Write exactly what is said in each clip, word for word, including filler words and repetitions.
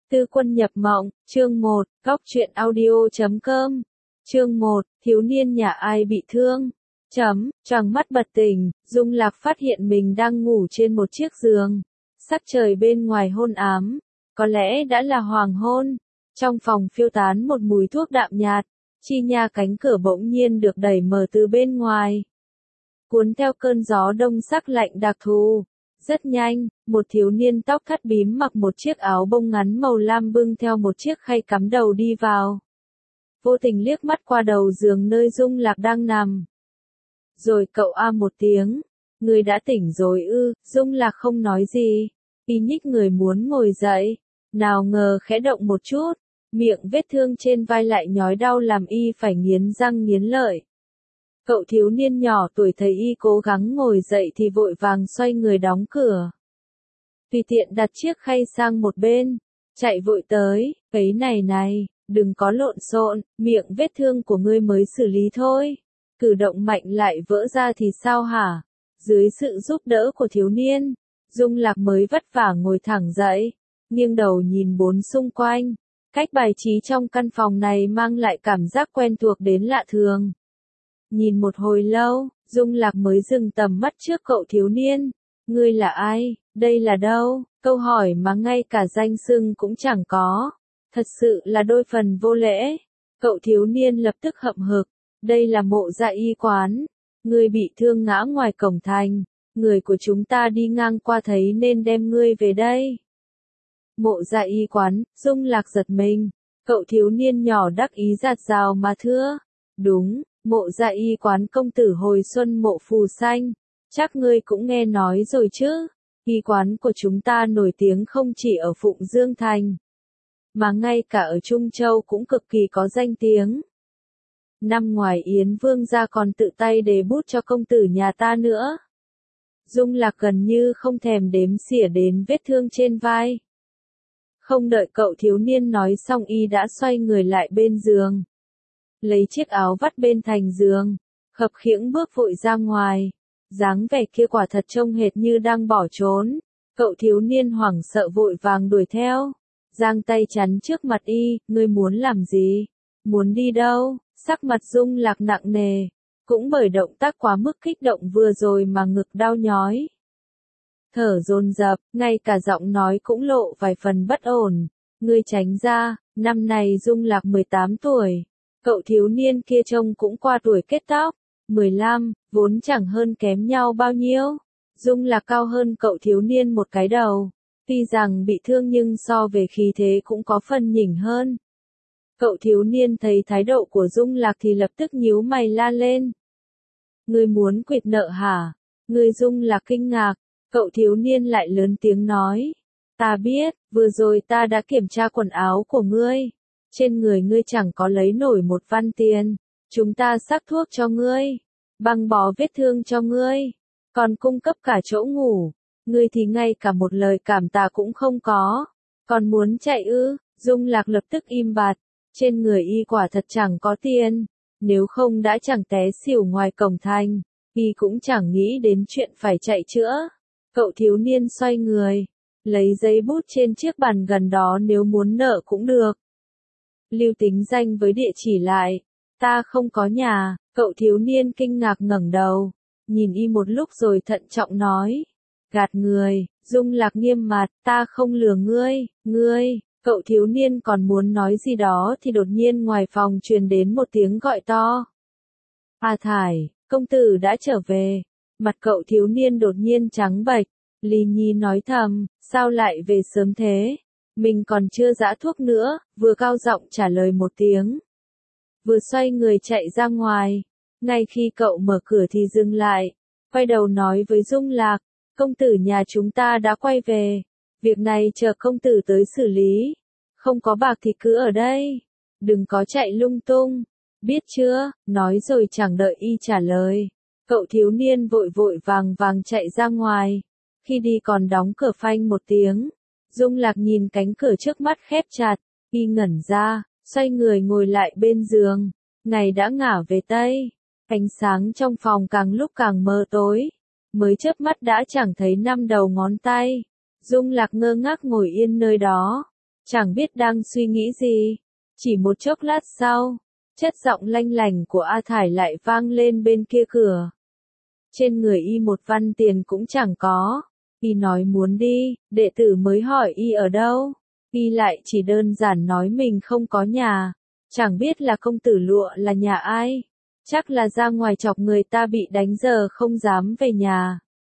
Tư Quân nhập mộng, chương một, góc truyện audio chấm com. Chương một, thiếu niên nhà ai bị thương. Chấm, choàng mắt bật tỉnh, Dung Lạc phát hiện mình đang ngủ trên một chiếc giường. Sắc trời bên ngoài hôn ám, có lẽ đã là hoàng hôn. Trong phòng phiêu tán một mùi thuốc đạm nhạt, chi nha cánh cửa bỗng nhiên được đẩy mở từ bên ngoài. Cuốn theo cơn gió đông sắc lạnh đặc thù. Rất nhanh, một thiếu niên tóc thắt bím mặc một chiếc áo bông ngắn màu lam bưng theo một chiếc khay cắm đầu đi vào. Vô tình liếc mắt qua đầu giường nơi Dung Lạc đang nằm. Rồi cậu a một tiếng, người đã tỉnh rồi ư, Dung Lạc không nói gì. Y nhích người muốn ngồi dậy, nào ngờ khẽ động một chút, miệng vết thương trên vai lại nhói đau làm y phải nghiến răng nghiến lợi. Cậu thiếu niên nhỏ tuổi thấy y cố gắng ngồi dậy thì vội vàng xoay người đóng cửa. Tùy tiện đặt chiếc khay sang một bên, chạy vội tới, ấy này này, đừng có lộn xộn, miệng vết thương của ngươi mới xử lý thôi. Cử động mạnh lại vỡ ra thì sao hả? Dưới sự giúp đỡ của thiếu niên, Dung Lạc mới vất vả ngồi thẳng dậy, nghiêng đầu nhìn bốn xung quanh. Cách bài trí trong căn phòng này mang lại cảm giác quen thuộc đến lạ thường. Nhìn một hồi lâu, Dung Lạc mới dừng tầm mắt trước cậu thiếu niên. Ngươi là ai? Đây là đâu? Câu hỏi mà ngay cả danh xưng cũng chẳng có. Thật sự là đôi phần vô lễ. Cậu thiếu niên lập tức hậm hực. Đây là Mộ Dạ Y quán. Ngươi bị thương ngã ngoài cổng thành. Người của chúng ta đi ngang qua thấy nên đem ngươi về đây. Mộ Dạ Y quán, Dung Lạc giật mình. Cậu thiếu niên nhỏ đắc ý giạt rào mà thưa. Đúng. Mộ Dạ Y quán công tử hồi xuân Mộ Phù Xanh, chắc ngươi cũng nghe nói rồi chứ, y quán của chúng ta nổi tiếng không chỉ ở Phụng Dương Thành, mà ngay cả ở Trung Châu cũng cực kỳ có danh tiếng. Năm ngoài Yến Vương gia còn tự tay đề bút cho công tử nhà ta nữa. Dung Lạc gần như không thèm đếm xỉa đến vết thương trên vai. Không đợi cậu thiếu niên nói xong y đã xoay người lại bên giường. Lấy chiếc áo vắt bên thành giường, khập khiễng bước vội ra ngoài, dáng vẻ kia quả thật trông hệt như đang bỏ trốn. Cậu thiếu niên hoảng sợ vội vàng đuổi theo, giang tay chắn trước mặt y, ngươi muốn làm gì? Muốn đi đâu? Sắc mặt Dung Lạc nặng nề, cũng bởi động tác quá mức kích động vừa rồi mà ngực đau nhói. Thở dồn dập, ngay cả giọng nói cũng lộ vài phần bất ổn. Ngươi tránh ra, năm nay Dung Lạc mười tám tuổi. Cậu thiếu niên kia trông cũng qua tuổi kết tóc, mười lăm, vốn chẳng hơn kém nhau bao nhiêu. Dung Lạc cao hơn cậu thiếu niên một cái đầu, tuy rằng bị thương nhưng so về khí thế cũng có phần nhỉnh hơn. Cậu thiếu niên thấy thái độ của Dung Lạc thì lập tức nhíu mày la lên. Ngươi muốn quỵt nợ hả? Ngươi Dung Lạc kinh ngạc, cậu thiếu niên lại lớn tiếng nói. Ta biết, vừa rồi ta đã kiểm tra quần áo của ngươi. Trên người ngươi chẳng có lấy nổi một văn tiền, chúng ta sắc thuốc cho ngươi, băng bó vết thương cho ngươi, còn cung cấp cả chỗ ngủ, ngươi thì ngay cả một lời cảm tạ cũng không có, còn muốn chạy ư? Dung Lạc lập tức im bặt, trên người y quả thật chẳng có tiền, nếu không đã chẳng té xỉu ngoài cổng thành, y cũng chẳng nghĩ đến chuyện phải chạy chữa. Cậu thiếu niên xoay người, lấy giấy bút trên chiếc bàn gần đó nếu muốn nợ cũng được. Lưu tính danh với địa chỉ lại. Ta không có nhà, cậu thiếu niên kinh ngạc ngẩng đầu, nhìn y một lúc rồi thận trọng nói. Gạt người, Dung Lạc nghiêm mặt, ta không lừa ngươi, ngươi, cậu thiếu niên còn muốn nói gì đó thì đột nhiên ngoài phòng truyền đến một tiếng gọi to. A Thải, công tử đã trở về, mặt cậu thiếu niên đột nhiên trắng bệch, Lý Nhi nói thầm, sao lại về sớm thế? Mình còn chưa giã thuốc nữa, vừa cao giọng trả lời một tiếng. Vừa xoay người chạy ra ngoài, ngay khi cậu mở cửa thì dừng lại, quay đầu nói với Dung Lạc, công tử nhà chúng ta đã quay về, việc này chờ công tử tới xử lý, không có bạc thì cứ ở đây, đừng có chạy lung tung, biết chưa? Nói rồi chẳng đợi y trả lời, cậu thiếu niên vội vội vàng vàng chạy ra ngoài, khi đi còn đóng cửa phanh một tiếng. Dung Lạc nhìn cánh cửa trước mắt khép chặt, y ngẩn ra, xoay người ngồi lại bên giường. Ngày đã ngả về Tây, ánh sáng trong phòng càng lúc càng mờ tối, mới chớp mắt đã chẳng thấy năm đầu ngón tay. Dung Lạc ngơ ngác ngồi yên nơi đó, Chẳng biết đang suy nghĩ gì. Chỉ một chốc lát sau, chất giọng lanh lành của A Thải lại vang lên bên kia cửa. Trên người y một văn tiền cũng chẳng có. Y nói muốn đi, đệ tử mới hỏi y ở đâu. Y lại chỉ đơn giản nói mình không có nhà. Chẳng biết là công tử Lụa là nhà ai. Chắc là ra ngoài chọc người ta bị đánh giờ không dám về nhà.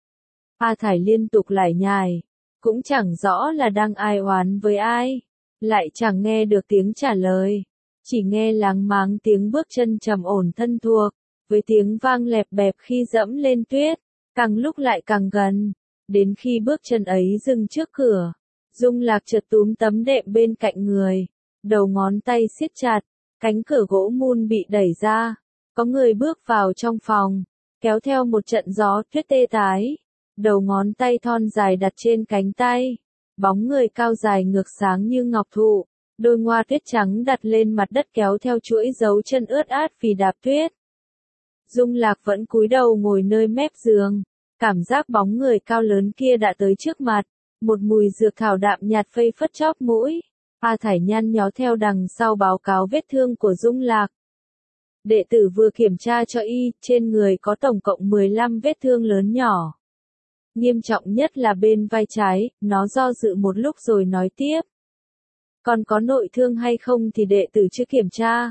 A Thải liên tục lải nhải. Cũng chẳng rõ là đang ai oán với ai. Lại chẳng nghe được tiếng trả lời. Chỉ nghe láng máng tiếng bước chân trầm ổn thân thuộc. Với tiếng vang lẹp bẹp khi dẫm lên tuyết. Càng lúc lại càng gần. Đến khi bước chân ấy dừng trước cửa. Dung Lạc chợt túm tấm đệm bên cạnh người. Đầu ngón tay siết chặt. Cánh cửa gỗ mun bị đẩy ra. Có người bước vào trong phòng. Kéo theo một trận gió tuyết tê tái. Đầu ngón tay thon dài đặt trên cánh tay. Bóng người cao dài ngược sáng như ngọc thụ. Đôi ngoa tuyết trắng đặt lên mặt đất kéo theo chuỗi dấu chân ướt át vì đạp tuyết. Dung Lạc vẫn cúi đầu ngồi nơi mép giường. Cảm giác bóng người cao lớn kia đã tới trước mặt. Một mùi dược thảo đạm nhạt phây phất chóp mũi. A Thải nhăn nhó theo đằng sau báo cáo vết thương của Dung Lạc. Đệ tử vừa kiểm tra cho y, trên người có tổng cộng mười lăm vết thương lớn nhỏ. Nghiêm trọng nhất là bên vai trái, nó do dự một lúc rồi nói tiếp. Còn có nội thương hay không thì đệ tử chưa kiểm tra.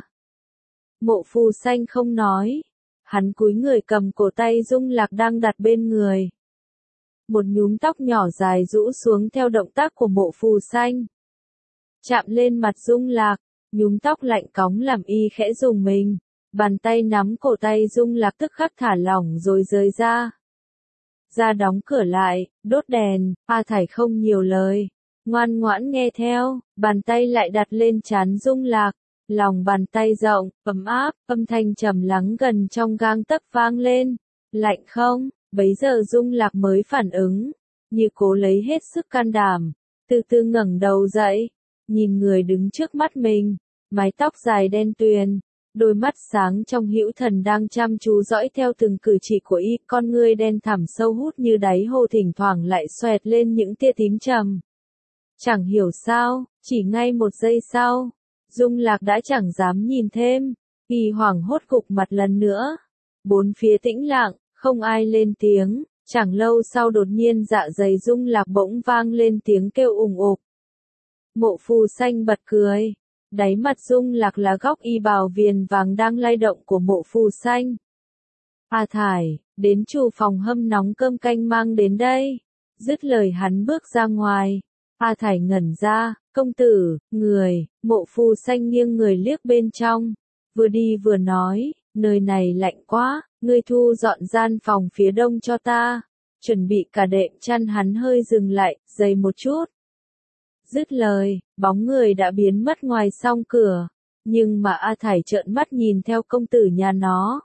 Mộ Phù Xanh không nói. Hắn cúi người cầm cổ tay Dung Lạc đang đặt bên người. Một nhúm tóc nhỏ dài rũ xuống theo động tác của Mộ Phù Xanh. Chạm lên mặt Dung Lạc, nhúm tóc lạnh cóng làm y khẽ rùng mình. Bàn tay nắm cổ tay Dung Lạc tức khắc thả lỏng rồi rời ra. Ra đóng cửa lại, đốt đèn, A Thải không nhiều lời. Ngoan ngoãn nghe theo, bàn tay lại đặt lên trán Dung Lạc. Lòng bàn tay rộng, ấm áp, âm thanh trầm lắng gần trong gang tấc vang lên. Lạnh không? Bấy giờ Dung Lạc mới phản ứng. Như cố lấy hết sức can đảm. Từ từ ngẩng đầu dậy. Nhìn người đứng trước mắt mình. Mái tóc dài đen tuyền. Đôi mắt sáng trong hữu thần đang chăm chú dõi theo từng cử chỉ của y. Con ngươi đen thẳm sâu hút như đáy hồ thỉnh thoảng lại xoẹt lên những tia tím trầm. Chẳng hiểu sao, chỉ ngay một giây sau. Dung Lạc đã chẳng dám nhìn thêm. Y hoảng hốt gục mặt lần nữa. Bốn phía tĩnh lặng, không ai lên tiếng. Chẳng lâu sau đột nhiên dạ dày Dung Lạc bỗng vang lên tiếng kêu ùng ục. Mộ Phù Xanh bật cười. Đáy mặt Dung Lạc là góc y bào viền vàng đang lay động của Mộ Phù Xanh. A Thải, đến chủ phòng hâm nóng cơm canh mang đến đây. Dứt lời hắn bước ra ngoài. A Thải ngẩn ra, công tử, người, Mộ Phù Xanh nghiêng người liếc bên trong. Vừa đi vừa nói, nơi này lạnh quá, ngươi thu dọn gian phòng phía đông cho ta. Chuẩn bị cả đệm chăn. Hắn hơi dừng lại, dày một chút. Dứt lời, bóng người đã biến mất ngoài song cửa. Nhưng mà A Thải trợn mắt nhìn theo công tử nhà nó.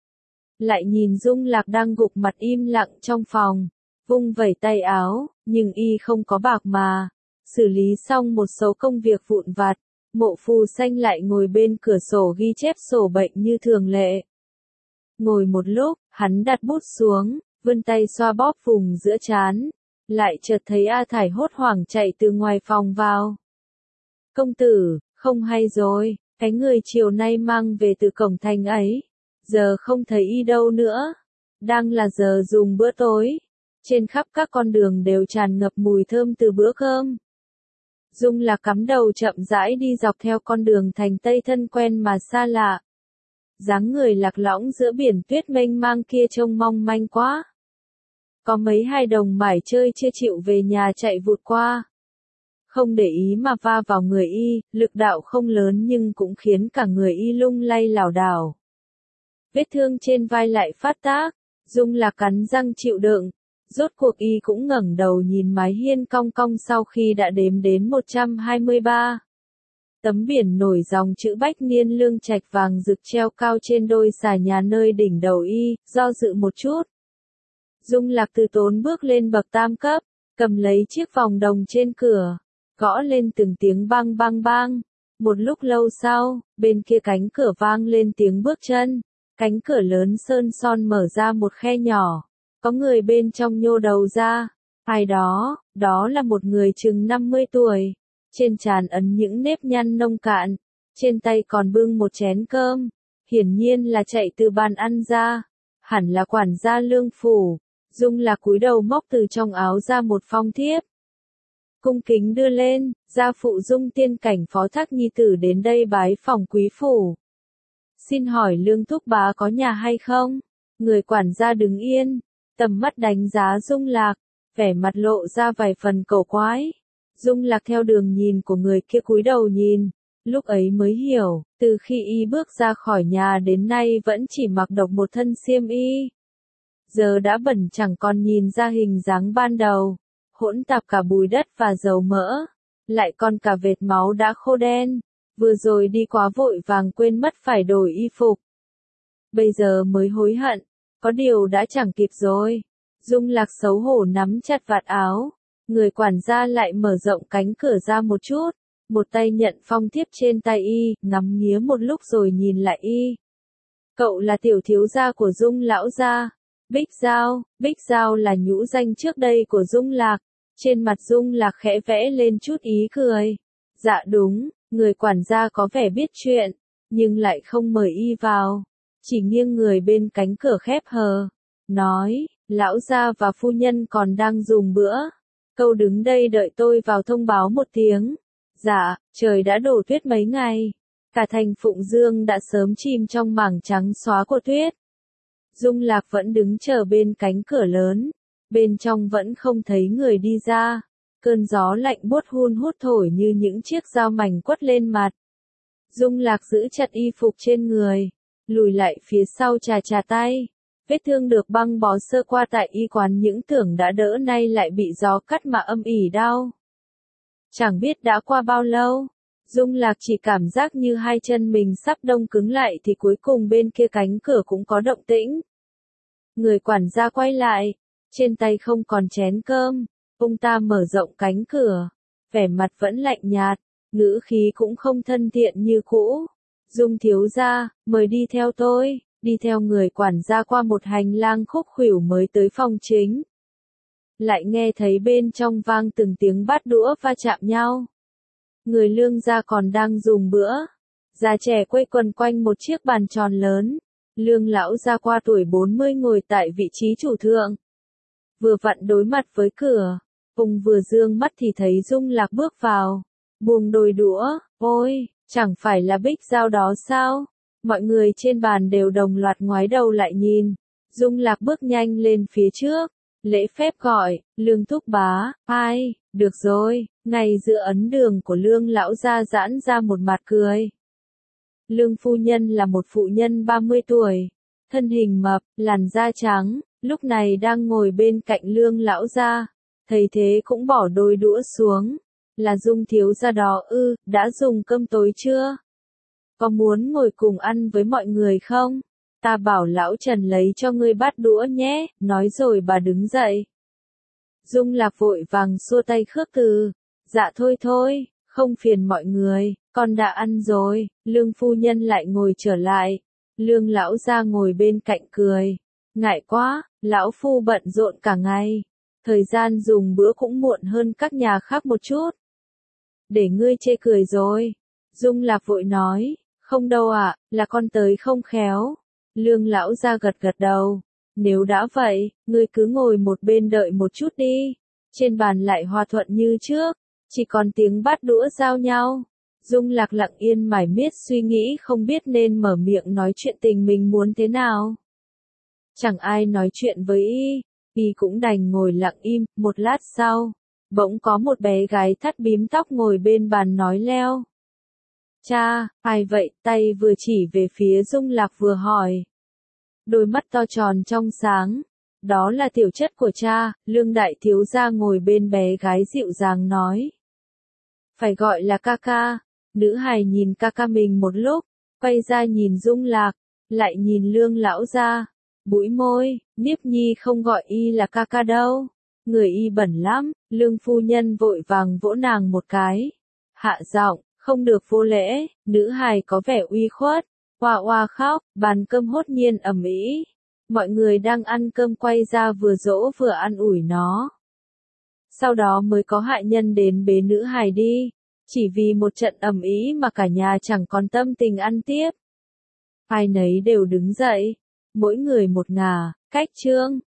Lại nhìn Dung Lạc đang gục mặt im lặng trong phòng. Vung vẩy tay áo, nhưng y không có bạc mà. Xử lý xong một số công việc vụn vặt. Mộ Phù Xanh lại ngồi bên cửa sổ ghi chép sổ bệnh như thường lệ. Ngồi một lúc, hắn đặt bút xuống, vươn tay xoa bóp vùng giữa trán. Lại chợt thấy A Thải hốt hoảng chạy từ ngoài phòng vào. Công tử, không hay rồi, cái người chiều nay mang về từ cổng thành ấy. Giờ không thấy y đâu nữa. Đang là giờ dùng bữa tối. Trên khắp các con đường đều tràn ngập mùi thơm từ bữa cơm. Dung Lạc cắm đầu chậm rãi đi dọc theo con đường thành Tây thân quen mà xa lạ. Dáng người lạc lõng giữa biển tuyết mênh mang kia trông mong manh quá. Có mấy hai đồng mải chơi chưa chịu về nhà chạy vụt qua. Không để ý mà va vào người y, lực đạo không lớn nhưng cũng khiến cả người y lung lay lảo đảo. Vết thương trên vai lại phát tác, Dung Lạc cắn răng chịu đựng. Rốt cuộc y cũng ngẩng đầu nhìn mái hiên cong cong sau khi đã đếm đến một trăm hai mươi ba. Tấm biển nổi dòng chữ Bách Niên Lương Trạch vàng rực treo cao trên đôi xà nhà nơi đỉnh đầu y, do dự một chút. Dung Lạc từ tốn bước lên bậc tam cấp, cầm lấy chiếc vòng đồng trên cửa, gõ lên từng tiếng bang bang bang. Một lúc lâu sau, bên kia cánh cửa vang lên tiếng bước chân, cánh cửa lớn sơn son mở ra một khe nhỏ, có người bên trong nhô đầu ra. Ai đó, đó là một người chừng năm mươi tuổi, trên trán ấn những nếp nhăn nông cạn, trên tay còn bưng một chén cơm, hiển nhiên là chạy từ bàn ăn ra, hẳn là quản gia Lương phủ. Dung Lạc cúi đầu móc từ trong áo ra một phong thiếp. Cung kính đưa lên, gia phụ Dung tiên cảnh phó thác nhi tử đến đây bái phỏng quý phủ. Xin hỏi Lương thúc bá có nhà hay không? Người quản gia đứng yên, tầm mắt đánh giá Dung Lạc, vẻ mặt lộ ra vài phần cầu quái. Dung Lạc theo đường nhìn của người kia cúi đầu nhìn, lúc ấy mới hiểu, từ khi y bước ra khỏi nhà đến nay vẫn chỉ mặc độc một thân xiêm y. Giờ đã bẩn chẳng còn nhìn ra hình dáng ban đầu, hỗn tạp cả bùi đất và dầu mỡ, lại còn cả vệt máu đã khô đen, vừa rồi đi quá vội vàng quên mất phải đổi y phục. Bây giờ mới hối hận, có điều đã chẳng kịp rồi. Dung Lạc xấu hổ nắm chặt vạt áo, người quản gia lại mở rộng cánh cửa ra một chút, một tay nhận phong thiếp trên tay y, ngắm nghía một lúc rồi nhìn lại y. Cậu là tiểu thiếu gia của Dung lão gia. Bích Giao, Bích Giao là nhũ danh trước đây của Dung Lạc, trên mặt Dung Lạc khẽ vẽ lên chút ý cười. Dạ đúng, người quản gia có vẻ biết chuyện, nhưng lại không mời y vào, chỉ nghiêng người bên cánh cửa khép hờ, nói, lão gia và phu nhân còn đang dùng bữa, câu đứng đây đợi tôi vào thông báo một tiếng. Dạ, trời đã đổ tuyết mấy ngày, cả thành Phụng Dương đã sớm chìm trong mảng trắng xóa của tuyết. Dung Lạc vẫn đứng chờ bên cánh cửa lớn, bên trong vẫn không thấy người đi ra, cơn gió lạnh buốt hun hút thổi như những chiếc dao mảnh quất lên mặt. Dung Lạc giữ chặt y phục trên người, lùi lại phía sau chà chà tay, vết thương được băng bó sơ qua tại y quán những tưởng đã đỡ nay lại bị gió cắt mà âm ỉ đau. Chẳng biết đã qua bao lâu, Dung Lạc chỉ cảm giác như hai chân mình sắp đông cứng lại thì cuối cùng bên kia cánh cửa cũng có động tĩnh. Người quản gia quay lại, trên tay không còn chén cơm, ông ta mở rộng cánh cửa, vẻ mặt vẫn lạnh nhạt, ngữ khí cũng không thân thiện như cũ. Dung thiếu gia, mời đi theo tôi, đi theo người quản gia qua một hành lang khúc khuỷu mới tới phòng chính. Lại nghe thấy bên trong vang từng tiếng bát đũa va chạm nhau. Người Lương gia còn đang dùng bữa. Già trẻ quây quần quanh một chiếc bàn tròn lớn. Lương lão gia qua tuổi bốn mươi ngồi tại vị trí chủ thượng. Vừa vặn đối mặt với cửa. Ông vừa dương mắt thì thấy Dung Lạc bước vào. Buông đôi đũa. Ôi, chẳng phải là Bích Giao đó sao? Mọi người trên bàn đều đồng loạt ngoái đầu lại nhìn. Dung Lạc bước nhanh lên phía trước. Lễ phép gọi, Lương thúc bá, ai, được rồi, ngay giữa ấn đường của Lương lão gia giãn ra một mặt cười. Lương phu nhân là một phụ nhân ba mươi tuổi, thân hình mập, làn da trắng, lúc này đang ngồi bên cạnh Lương lão gia, thấy thế cũng bỏ đôi đũa xuống. Là Dung thiếu gia đó ư, đã dùng cơm tối chưa? Có muốn ngồi cùng ăn với mọi người không? Ta bảo lão Trần lấy cho ngươi bát đũa nhé, nói rồi bà đứng dậy. Dung Lạc vội vàng xua tay khước từ. Dạ thôi thôi, không phiền mọi người, con đã ăn rồi. Lương phu nhân lại ngồi trở lại. Lương lão gia ngồi bên cạnh cười. Ngại quá, lão phu bận rộn cả ngày. Thời gian dùng bữa cũng muộn hơn các nhà khác một chút. Để ngươi chê cười rồi. Dung Lạc vội nói, không đâu ạ, là con tới không khéo. Lương lão gia gật gật đầu. Nếu đã vậy, ngươi cứ ngồi một bên đợi một chút đi. Trên bàn lại hòa thuận như trước, chỉ còn tiếng bát đũa giao nhau. Dung Lạc lặng yên mải miết suy nghĩ không biết nên mở miệng nói chuyện tình mình muốn thế nào. Chẳng ai nói chuyện với y, y cũng đành ngồi lặng im. Một lát sau, bỗng có một bé gái thắt bím tóc ngồi bên bàn nói leo. Cha, ai vậy? Tay vừa chỉ về phía Dung Lạc vừa hỏi. Đôi mắt to tròn trong sáng. Đó là tiểu chất của cha. Lương đại thiếu gia ngồi bên bé gái dịu dàng nói. Phải gọi là ca ca. Nữ hài nhìn ca ca mình một lúc, quay ra nhìn Dung Lạc, lại nhìn Lương lão gia, bũi môi, Niếp Nhi không gọi y là ca ca đâu. Người y bẩn lắm. Lương phu nhân vội vàng vỗ nàng một cái. Hạ giọng. Không được vô lễ. Nữ hài có vẻ uy khuất, oa oa khóc. Bàn cơm hốt nhiên ầm ĩ. Mọi người đang ăn cơm quay ra vừa dỗ vừa ăn ủi nó. Sau đó mới có hạ nhân đến bế nữ hài đi. Chỉ vì một trận ầm ĩ mà cả nhà chẳng còn tâm tình ăn tiếp. Ai nấy đều đứng dậy, mỗi người một ngả, cách Trương